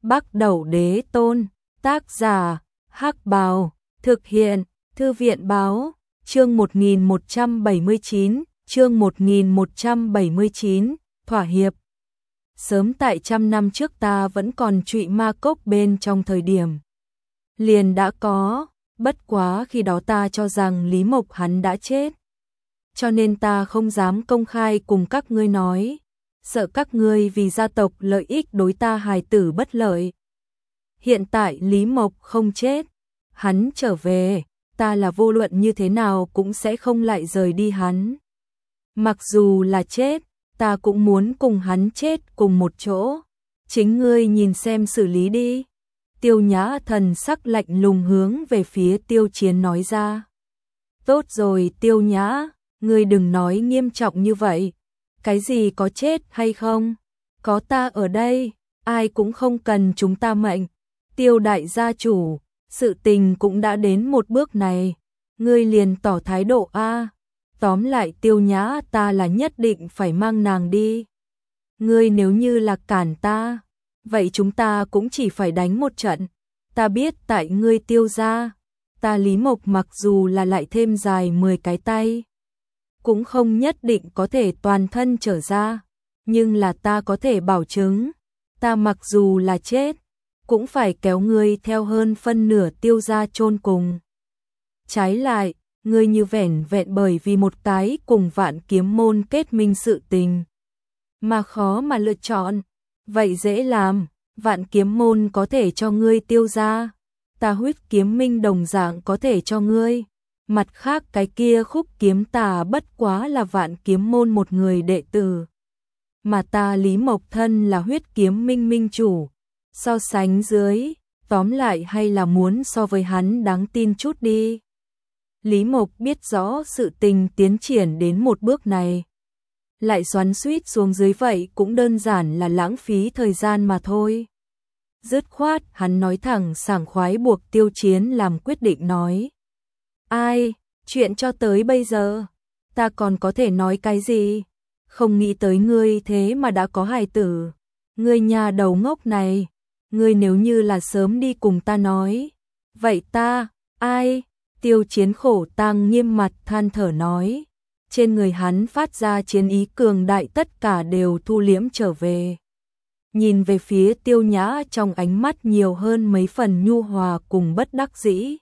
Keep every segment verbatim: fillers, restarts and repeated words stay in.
Bắc Đẩu Đế Tôn, tác giả, Hắc Bào, thực hiện, Thư viện Báo, chương một nghìn một trăm bảy mươi chín, chương một nghìn một trăm bảy mươi chín, thỏa hiệp. Sớm tại trăm năm trước ta vẫn còn trụy ma cốc bên trong thời điểm. Liền đã có, bất quá khi đó ta cho rằng Lý Mộc hắn đã chết. Cho nên ta không dám công khai cùng các ngươi nói, sợ các ngươi vì gia tộc lợi ích đối ta hài tử bất lợi. Hiện tại Lý Mộc không chết, hắn trở về, ta là vô luận như thế nào cũng sẽ không lại rời đi hắn. Mặc dù là chết, ta cũng muốn cùng hắn chết cùng một chỗ, chính ngươi nhìn xem xử lý đi. Tiêu Nhã thần sắc lạnh lùng hướng về phía Tiêu Chiến nói ra. Tốt rồi Tiêu Nhã, ngươi đừng nói nghiêm trọng như vậy. Cái gì có chết hay không? Có ta ở đây, ai cũng không cần chúng ta mệnh. Tiêu đại gia chủ, sự tình cũng đã đến một bước này. Ngươi liền tỏ thái độ a. Tóm lại Tiêu Nhã ta là nhất định phải mang nàng đi. Ngươi nếu như là cản ta, vậy chúng ta cũng chỉ phải đánh một trận. Ta biết tại ngươi Tiêu gia, ta Lý Mộc mặc dù là lại thêm dài mười cái tay, cũng không nhất định có thể toàn thân trở ra, nhưng là ta có thể bảo chứng, ta mặc dù là chết, cũng phải kéo ngươi theo hơn phân nửa Tiêu gia chôn cùng. Trái lại, ngươi như vẻn vẹn bởi vì một cái cùng Vạn Kiếm môn kết minh sự tình mà khó mà lựa chọn, vậy dễ làm. Vạn Kiếm môn có thể cho ngươi Tiêu gia, ta Huyết Kiếm minh đồng dạng có thể cho ngươi. Mặt khác cái kia Khúc Kiếm tà bất quá là Vạn Kiếm môn một người đệ tử, mà ta Lý Mộc thân là Huyết Kiếm minh minh chủ. So sánh dưới, tóm lại hay là muốn so với hắn đáng tin chút đi. Lý Mộc biết rõ sự tình tiến triển đến một bước này, lại xoắn xuýt xuống dưới vậy cũng đơn giản là lãng phí thời gian mà thôi. Dứt khoát hắn nói thẳng sảng khoái buộc Tiêu Chiến làm quyết định nói. Ai, chuyện cho tới bây giờ, ta còn có thể nói cái gì? Không nghĩ tới ngươi thế mà đã có hài tử. Ngươi nhà đầu ngốc này, ngươi nếu như là sớm đi cùng ta nói. Vậy ta, ai? Tiêu Chiến khổ tang nghiêm mặt than thở nói. Trên người hắn phát ra chiến ý cường đại tất cả đều thu liễm trở về. Nhìn về phía Tiêu Nhã trong ánh mắt nhiều hơn mấy phần nhu hòa cùng bất đắc dĩ.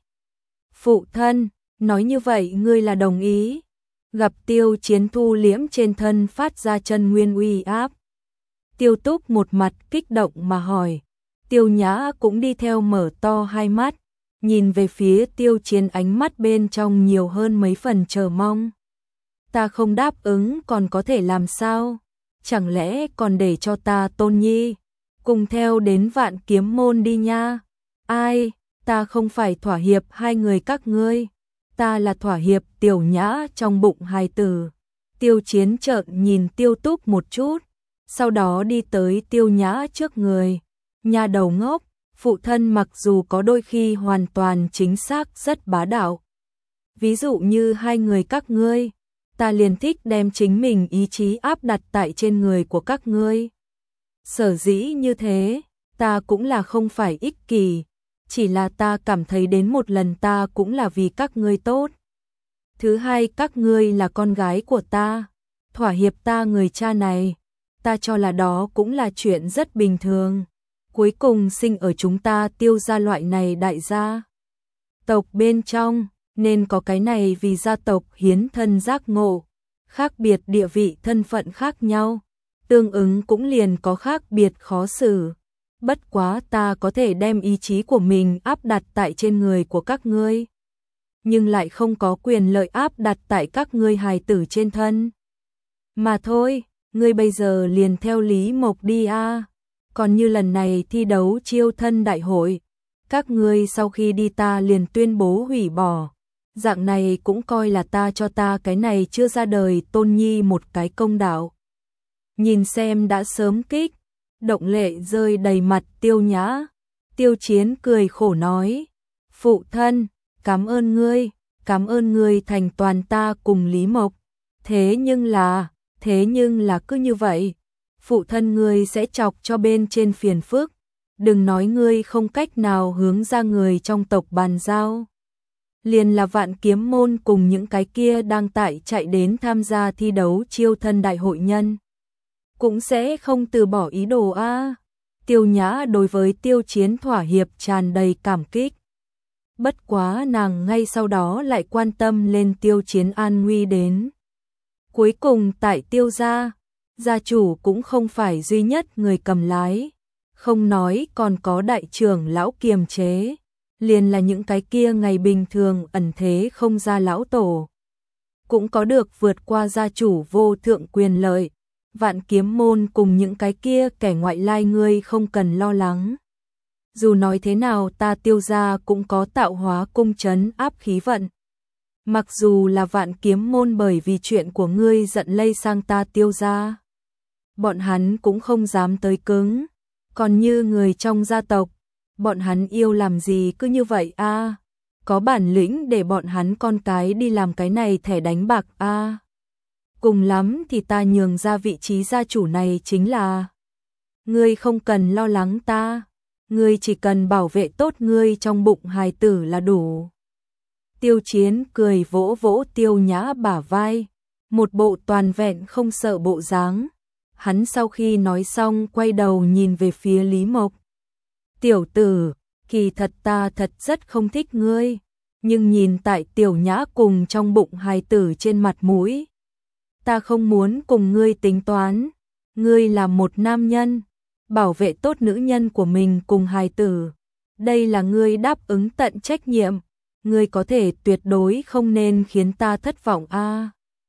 Phụ thân, nói như vậy ngươi là đồng ý. Gặp Tiêu Chiến thu liễm trên thân phát ra chân nguyên uy áp. Tiêu Túc một mặt kích động mà hỏi. Tiêu Nhã cũng đi theo mở to hai mắt, nhìn về phía Tiêu Chiến ánh mắt bên trong nhiều hơn mấy phần chờ mong. Ta không đáp ứng còn có thể làm sao? Chẳng lẽ còn để cho ta Tôn Nhi cùng theo đến Vạn Kiếm môn đi nha? Ai, ta không phải thỏa hiệp hai người các ngươi, ta là thỏa hiệp Tiểu Nhã trong bụng hài tử. Tiêu Chiến trợn nhìn Tiêu Túc một chút, sau đó đi tới Tiêu Nhã trước người. Nhà đầu ngốc, phụ thân mặc dù có đôi khi hoàn toàn chính xác rất bá đạo. Ví dụ như hai người các ngươi, ta liền thích đem chính mình ý chí áp đặt tại trên người của các ngươi. Sở dĩ như thế, ta cũng là không phải ích kỷ, chỉ là ta cảm thấy đến một lần ta cũng là vì các ngươi tốt. Thứ hai, các ngươi là con gái của ta, thỏa hiệp ta người cha này, ta cho là đó cũng là chuyện rất bình thường. Cuối cùng sinh ở chúng ta Tiêu gia loại này đại gia tộc bên trong, nên có cái này vì gia tộc hiến thân giác ngộ, khác biệt địa vị thân phận khác nhau, tương ứng cũng liền có khác biệt khó xử. Bất quá ta có thể đem ý chí của mình áp đặt tại trên người của các ngươi, nhưng lại không có quyền lợi áp đặt tại các ngươi hài tử trên thân. Mà thôi, ngươi bây giờ liền theo Lý Mộc đi a. Còn như lần này thi đấu chiêu thân đại hội, các ngươi sau khi đi ta liền tuyên bố hủy bỏ. Dạng này cũng coi là ta cho ta cái này chưa ra đời Tôn Nhi một cái công đạo. Nhìn xem đã sớm kích động lệ rơi đầy mặt Tiêu Nhã, Tiêu Chiến cười khổ nói. Phụ thân, cảm ơn ngươi, cảm ơn ngươi thành toàn ta cùng Lý Mộc. Thế nhưng là, thế nhưng là cứ như vậy, phụ thân ngươi sẽ chọc cho bên trên phiền phức. đừng nói ngươi không cách nào hướng ra người trong tộc bàn giao. Liền là Vạn Kiếm môn cùng những cái kia đang tại chạy đến tham gia thi đấu chiêu thân đại hội nhân, cũng sẽ không từ bỏ ý đồ a. Tiêu Nhã đối với Tiêu Chiến thỏa hiệp tràn đầy cảm kích. Bất quá nàng ngay sau đó lại quan tâm lên Tiêu Chiến an nguy đến. Cuối cùng tại Tiêu gia, gia chủ cũng không phải duy nhất người cầm lái, không nói còn có đại trưởng lão kiềm chế, liền là những cái kia ngày bình thường ẩn thế không ra lão tổ, cũng có được vượt qua gia chủ vô thượng quyền lợi. Vạn Kiếm môn cùng những cái kia kẻ ngoại lai ngươi không cần lo lắng. Dù nói thế nào ta Tiêu gia cũng có tạo hóa cung trấn áp khí vận. Mặc dù là Vạn Kiếm môn bởi vì chuyện của ngươi giận lây sang ta Tiêu gia, bọn hắn cũng không dám tới cứng. Còn như người trong gia tộc, bọn hắn yêu làm gì cứ như vậy a? Có bản lĩnh để bọn hắn con cái đi làm cái này thẻ đánh bạc a. Cùng lắm thì ta nhường ra vị trí gia chủ này chính là. Ngươi không cần lo lắng ta, ngươi chỉ cần bảo vệ tốt ngươi trong bụng hài tử là đủ. Tiêu Chiến cười vỗ vỗ Tiêu Nhã bả vai, một bộ toàn vẹn không sợ bộ dáng. Hắn sau khi nói xong quay đầu nhìn về phía Lý Mộc. Tiểu tử, kỳ thật ta thật rất không thích ngươi, nhưng nhìn tại Tiểu Nhã cùng trong bụng hài tử trên mặt mũi, ta không muốn cùng ngươi tính toán. Ngươi là một nam nhân, bảo vệ tốt nữ nhân của mình cùng hài tử, đây là ngươi đáp ứng tận trách nhiệm, ngươi có thể tuyệt đối không nên khiến ta thất vọng a. À,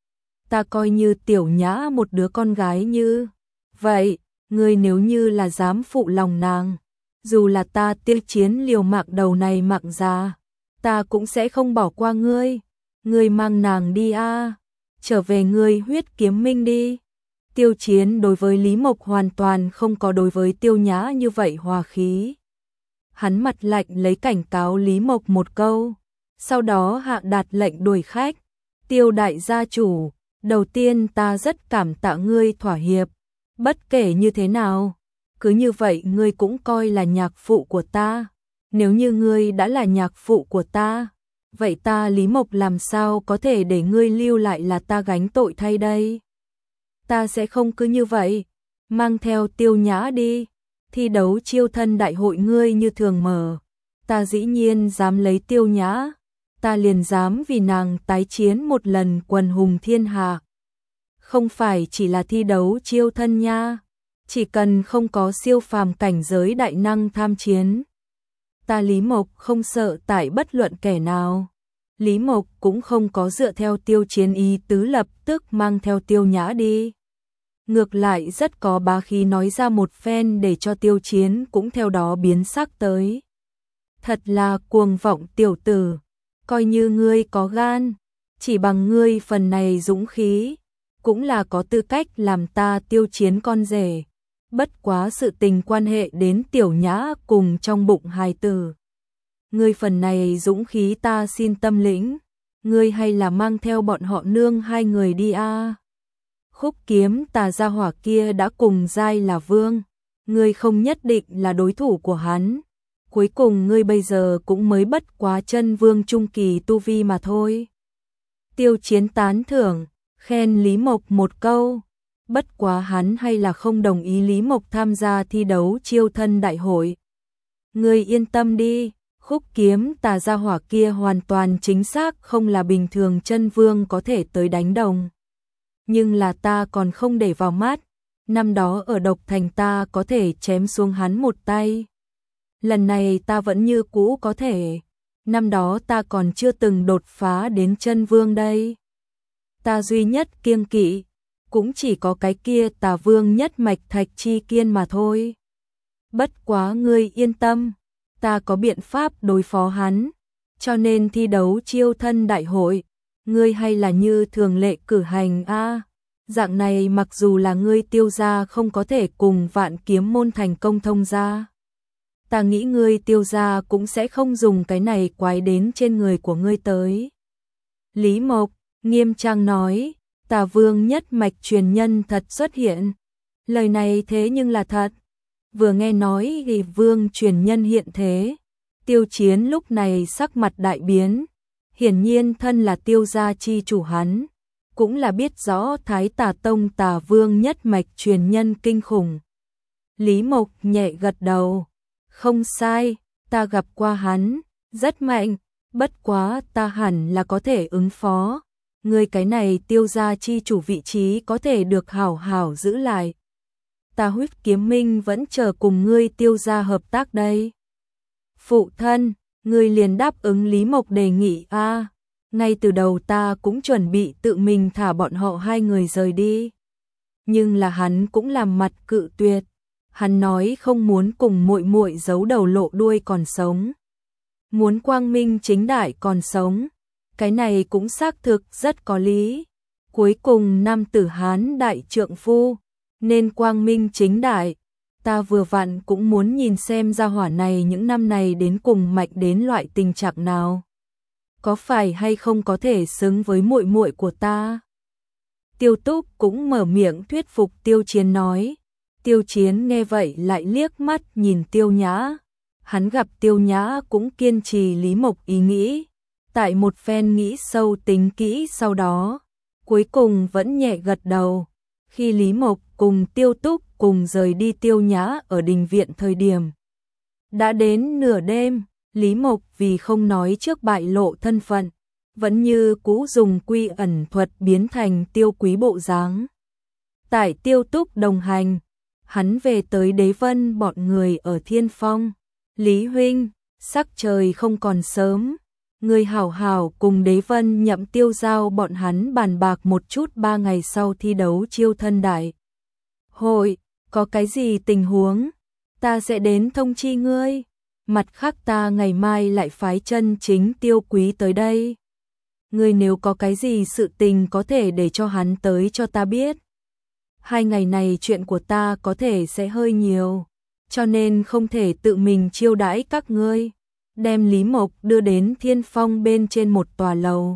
ta coi như Tiểu Nhã một đứa con gái như vậy, ngươi nếu như là dám phụ lòng nàng, dù là ta Tiêu Chiến liều mạng đầu này mạng già, ta cũng sẽ không bỏ qua ngươi. Ngươi mang nàng đi a, à, trở về ngươi huyết kiếm minh đi. Tiêu Chiến đối với Lý Mộc hoàn toàn không có đối với Tiêu Nhã như vậy hòa khí. Hắn mặt lạnh lấy cảnh cáo Lý Mộc một câu, sau đó hạ đạt lệnh đuổi khách. Tiêu đại gia chủ, đầu tiên ta rất cảm tạ ngươi thỏa hiệp, bất kể như thế nào, cứ như vậy ngươi cũng coi là nhạc phụ của ta. Nếu như ngươi đã là nhạc phụ của ta, vậy ta Lý Mộc làm sao có thể để ngươi lưu lại là ta gánh tội thay đây? Ta sẽ không cứ như vậy, mang theo Tiêu Nhã đi, thi đấu chiêu thân đại hội ngươi như thường mở, ta dĩ nhiên dám lấy Tiêu Nhã, ta liền dám vì nàng tái chiến một lần quần hùng thiên hạ. Không phải chỉ là thi đấu chiêu thân nha, chỉ cần không có siêu phàm cảnh giới đại năng tham chiến, ta Lý Mộc không sợ tại bất luận kẻ nào. Lý Mộc cũng không có dựa theo Tiêu Chiến ý tứ lập tức mang theo Tiêu Nhã đi. Ngược lại rất có bá khí nói ra một phen để cho Tiêu Chiến cũng theo đó biến sắc tới. Thật là cuồng vọng tiểu tử, coi như ngươi có gan, chỉ bằng ngươi phần này dũng khí, cũng là có tư cách làm ta Tiêu Chiến con rể. Bất quá sự tình quan hệ đến Tiểu Nhã cùng trong bụng hài tử. Ngươi phần này dũng khí ta xin tâm lĩnh, ngươi hay là mang theo bọn họ nương hai người đi a. À. Khúc Kiếm tà gia hỏa kia đã cùng giai là vương, ngươi không nhất định là đối thủ của hắn. Cuối cùng ngươi bây giờ cũng mới bất quá chân vương trung kỳ tu vi mà thôi. Tiêu Chiến tán thưởng, khen Lý Mộc một câu. Bất quá hắn hay là không đồng ý Lý Mộc tham gia thi đấu chiêu thân đại hội. Ngươi yên tâm đi, Khúc Kiếm tà gia hỏa kia hoàn toàn chính xác không là bình thường chân vương có thể tới đánh đồng. Nhưng là ta còn không để vào mắt, năm đó ở Độc Thành ta có thể chém xuống hắn một tay. Lần này ta vẫn như cũ có thể, năm đó ta còn chưa từng đột phá đến chân vương đây. Ta duy nhất kiêng kỵ, cũng chỉ có cái kia Tà Vương nhất mạch Thạch Chi Kiên mà thôi. Bất quá ngươi yên tâm, ta có biện pháp đối phó hắn, cho nên thi đấu chiêu thân đại hội, ngươi hay là như thường lệ cử hành a. À, dạng này mặc dù là ngươi Tiêu gia không có thể cùng Vạn Kiếm môn thành công thông gia, ta nghĩ ngươi Tiêu gia cũng sẽ không dùng cái này quái đến trên người của ngươi tới. Lý Mộc nghiêm trang nói, Tà Vương nhất mạch truyền nhân thật xuất hiện. Lời này thế nhưng là thật. Vừa nghe nói thì vương truyền nhân hiện thế, Tiêu Chiến lúc này sắc mặt đại biến, hiển nhiên thân là Tiêu gia chi chủ hắn, cũng là biết rõ Thái Tà Tông Tà Vương nhất mạch truyền nhân kinh khủng. Lý Mộc nhẹ gật đầu, không sai, ta gặp qua hắn, rất mạnh, bất quá ta hẳn là có thể ứng phó. Ngươi cái này Tiêu gia chi chủ vị trí có thể được hảo hảo giữ lại. Ta Huyết Kiếm Minh vẫn chờ cùng ngươi Tiêu gia hợp tác đây. Phụ thân, ngươi liền đáp ứng Lý Mộc đề nghị a. À, ngay từ đầu ta cũng chuẩn bị tự mình thả bọn họ hai người rời đi. Nhưng là hắn cũng làm mặt cự tuyệt. Hắn nói không muốn cùng muội muội giấu đầu lộ đuôi còn sống. Muốn quang minh chính đại còn sống. Cái này cũng xác thực rất có lý. Cuối cùng nam tử Hán đại trượng phu, nên quang minh chính đại. Ta vừa vặn cũng muốn nhìn xem gia hỏa này những năm này đến cùng mạnh đến loại tình trạng nào. Có phải hay không có thể xứng với muội muội của ta? Tiêu Túc cũng mở miệng thuyết phục Tiêu Chiến nói. Tiêu Chiến nghe vậy lại liếc mắt nhìn Tiêu Nhã. Hắn gặp Tiêu Nhã cũng kiên trì Lý Mộc ý nghĩ. Tại một phen nghĩ sâu tính kỹ sau đó, cuối cùng vẫn nhẹ gật đầu. Khi Lý Mộc cùng Tiêu Túc cùng rời đi Tiêu Nhã ở đình viện thời điểm. Đã đến nửa đêm, Lý Mộc vì không nói trước bại lộ thân phận, vẫn như cũ dùng quy ẩn thuật biến thành Tiêu Quý bộ dáng. Tại Tiêu Túc đồng hành, hắn về tới Đế Vân bọn người ở Thiên Phong. Lý huynh, sắc trời không còn sớm, người hảo hảo cùng Đế Vân Nhậm Tiêu giao bọn hắn bàn bạc một chút ba ngày sau thi đấu chiêu thân đại hội, có cái gì tình huống, ta sẽ đến thông chi ngươi. Mặt khác ta ngày mai lại phái chân chính Tiêu Quý tới đây. Ngươi nếu có cái gì sự tình có thể để cho hắn tới cho ta biết. Hai ngày này chuyện của ta có thể sẽ hơi nhiều, cho nên không thể tự mình chiêu đãi các ngươi. Đem Lý Mộc đưa đến Thiên Phong bên trên một tòa lầu.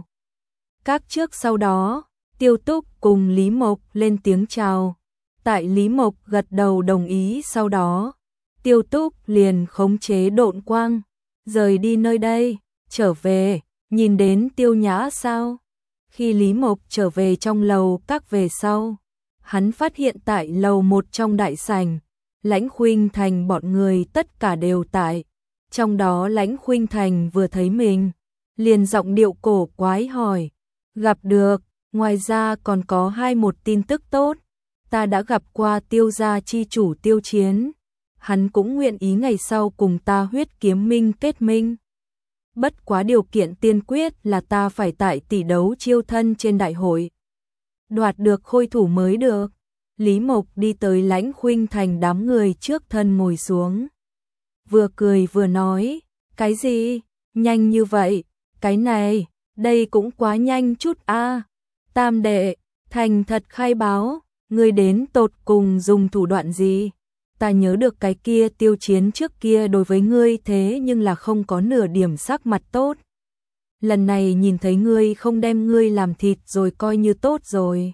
Các trước sau đó, Tiêu Túc cùng Lý Mộc lên tiếng chào. Tại Lý Mộc gật đầu đồng ý sau đó, Tiêu Túc liền khống chế độn quang, rời đi nơi đây, trở về, nhìn đến Tiêu Nhã sao? Khi Lý Mộc trở về trong lầu các về sau, hắn phát hiện tại lầu một trong đại sảnh, Lãnh Khuynh Thành bọn người tất cả đều tại. Trong đó Lãnh Khuynh Thành vừa thấy mình, liền giọng điệu cổ quái hỏi, gặp được, ngoài ra còn có hai một tin tức tốt, ta đã gặp qua Tiêu gia chi chủ Tiêu Chiến, hắn cũng nguyện ý ngày sau cùng ta Huyết Kiếm Minh kết minh. Bất quá điều kiện tiên quyết là ta phải tại tỷ đấu chiêu thân trên đại hội, đoạt được khôi thủ mới được. Lý Mộc đi tới Lãnh Khuynh Thành đám người trước thân ngồi xuống. Vừa cười vừa nói, cái gì, nhanh như vậy, cái này, đây cũng quá nhanh chút a. À. Tam đệ, thành thật khai báo, ngươi đến tột cùng dùng thủ đoạn gì? Ta nhớ được cái kia Tiêu Chiến trước kia đối với ngươi thế nhưng là không có nửa điểm sắc mặt tốt. Lần này nhìn thấy ngươi không đem ngươi làm thịt rồi coi như tốt rồi.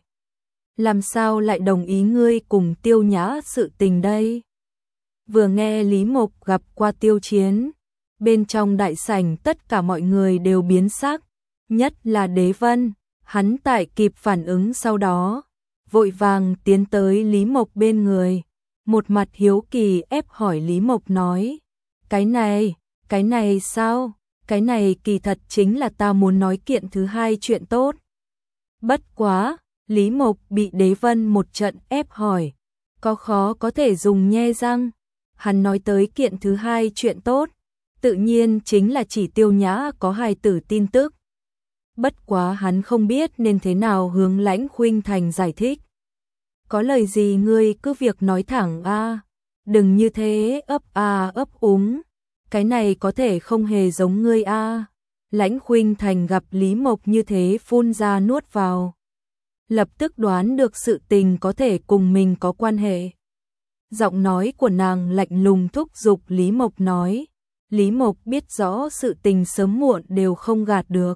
Làm sao lại đồng ý ngươi cùng Tiêu Nhã sự tình đây? Vừa nghe Lý Mộc gặp qua Tiêu Chiến, bên trong đại sảnh tất cả mọi người đều biến sắc, nhất là Đế Vân, hắn tại kịp phản ứng sau đó, vội vàng tiến tới Lý Mộc bên người, một mặt hiếu kỳ ép hỏi Lý Mộc nói, cái này, cái này sao, cái này kỳ thật chính là ta muốn nói kiện thứ hai chuyện tốt. Bất quá, Lý Mộc bị Đế Vân một trận ép hỏi, có khó có thể dùng nhe răng. Hắn nói tới kiện thứ hai chuyện tốt, tự nhiên chính là chỉ Tiêu Nhã có hài tử tin tức. Bất quá hắn không biết nên thế nào hướng Lãnh Khuynh Thành giải thích. Có lời gì ngươi cứ việc nói thẳng a, à. Đừng như thế ấp a à, ấp úng, cái này có thể không hề giống ngươi a. À. Lãnh Khuynh Thành gặp Lý Mộc như thế phun ra nuốt vào, lập tức đoán được sự tình có thể cùng mình có quan hệ. Giọng nói của nàng lạnh lùng thúc giục Lý Mộc nói. Lý Mộc biết rõ sự tình sớm muộn đều không gạt được.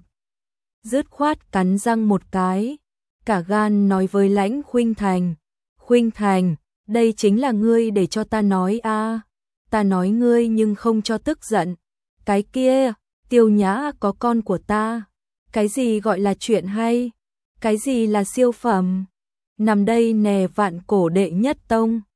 Dứt khoát cắn răng một cái, cả gan nói với Lãnh Khuynh Thành. Khuynh Thành, Đây chính là ngươi để cho ta nói a à. Ta nói ngươi nhưng không cho tức giận. Cái kia, Tiêu Nhã có con của ta. Cái gì gọi là chuyện hay? Cái gì là siêu phẩm? Nằm đây nè vạn cổ đệ nhất tông.